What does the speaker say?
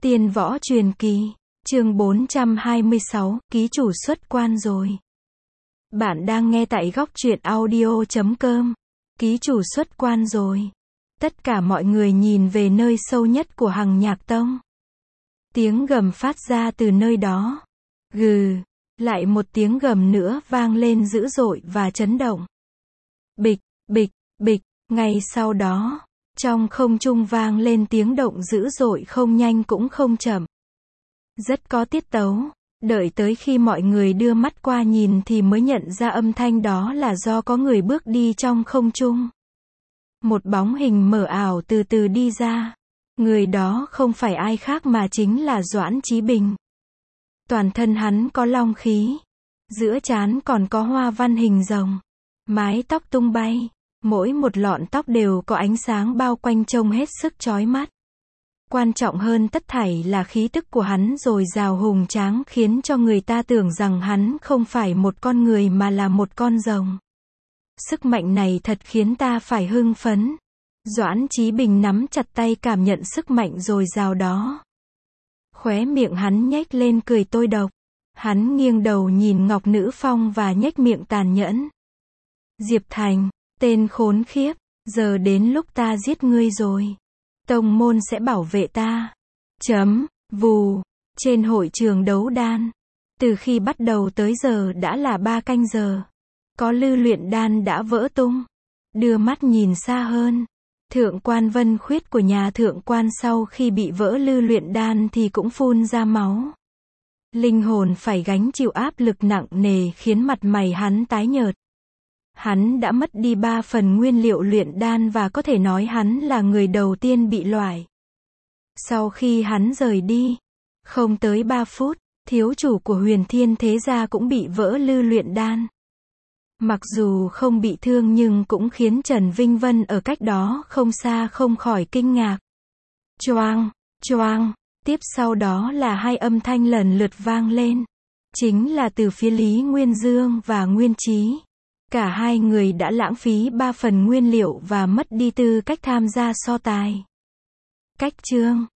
Tiên võ truyền kỳ, chương 426, ký chủ xuất quan rồi. Bạn đang nghe tại góc truyện audio.com. Ký chủ xuất quan rồi. Tất cả mọi người nhìn về nơi sâu nhất của Hằng Nhạc Tông. Tiếng gầm phát ra từ nơi đó. Gừ, lại một tiếng gầm nữa vang lên dữ dội và chấn động. Bịch, bịch, bịch, ngay sau đó, trong không trung vang lên tiếng động dữ dội không nhanh cũng không chậm. Rất có tiết tấu, đợi tới khi mọi người đưa mắt qua nhìn thì mới nhận ra âm thanh đó là do có người bước đi trong không trung. Một bóng hình mờ ảo từ từ đi ra. Người đó không phải ai khác mà chính là Doãn Chí Bình. Toàn thân hắn có long khí, giữa trán còn có hoa văn hình rồng, mái tóc tung bay, mỗi một lọn tóc đều có ánh sáng bao quanh trông hết sức chói mắt. Quan trọng hơn tất thảy là khí tức của hắn dồi dào hùng tráng khiến cho người ta tưởng rằng hắn không phải một con người mà là một con rồng. Sức mạnh này thật khiến ta phải hưng phấn. Doãn Chí Bình nắm chặt tay cảm nhận sức mạnh dồi dào đó. Khóe miệng hắn nhếch lên cười tôi độc. Hắn nghiêng đầu nhìn Ngọc Nữ Phong và nhếch miệng tàn nhẫn. Diệp Thành, tên khốn khiếp, giờ đến lúc ta giết ngươi rồi. Tông môn sẽ bảo vệ ta. Vù, trên hội trường đấu đan. Từ khi bắt đầu tới giờ đã là 3 canh giờ. Có lư luyện đan đã vỡ tung. Đưa mắt nhìn xa hơn. Thượng quan Vân Khuyết của nhà thượng quan sau khi bị vỡ lư luyện đan thì cũng phun ra máu. Linh hồn phải gánh chịu áp lực nặng nề khiến mặt mày hắn tái nhợt. Hắn đã mất đi 3 phần nguyên liệu luyện đan và có thể nói hắn là người đầu tiên bị loại. Sau khi hắn rời đi, không tới 3 phút, thiếu chủ của Huyền Thiên Thế Gia cũng bị vỡ lư luyện đan. Mặc dù không bị thương nhưng cũng khiến Trần Vinh Vân ở cách đó không xa không khỏi kinh ngạc. Choang, choang, tiếp sau đó là 2 âm thanh lần lượt vang lên. Chính là từ phía Lý Nguyên Dương và Nguyên Chí. Cả hai người đã lãng phí 3 phần nguyên liệu và mất đi tư cách tham gia so tài. Cách chương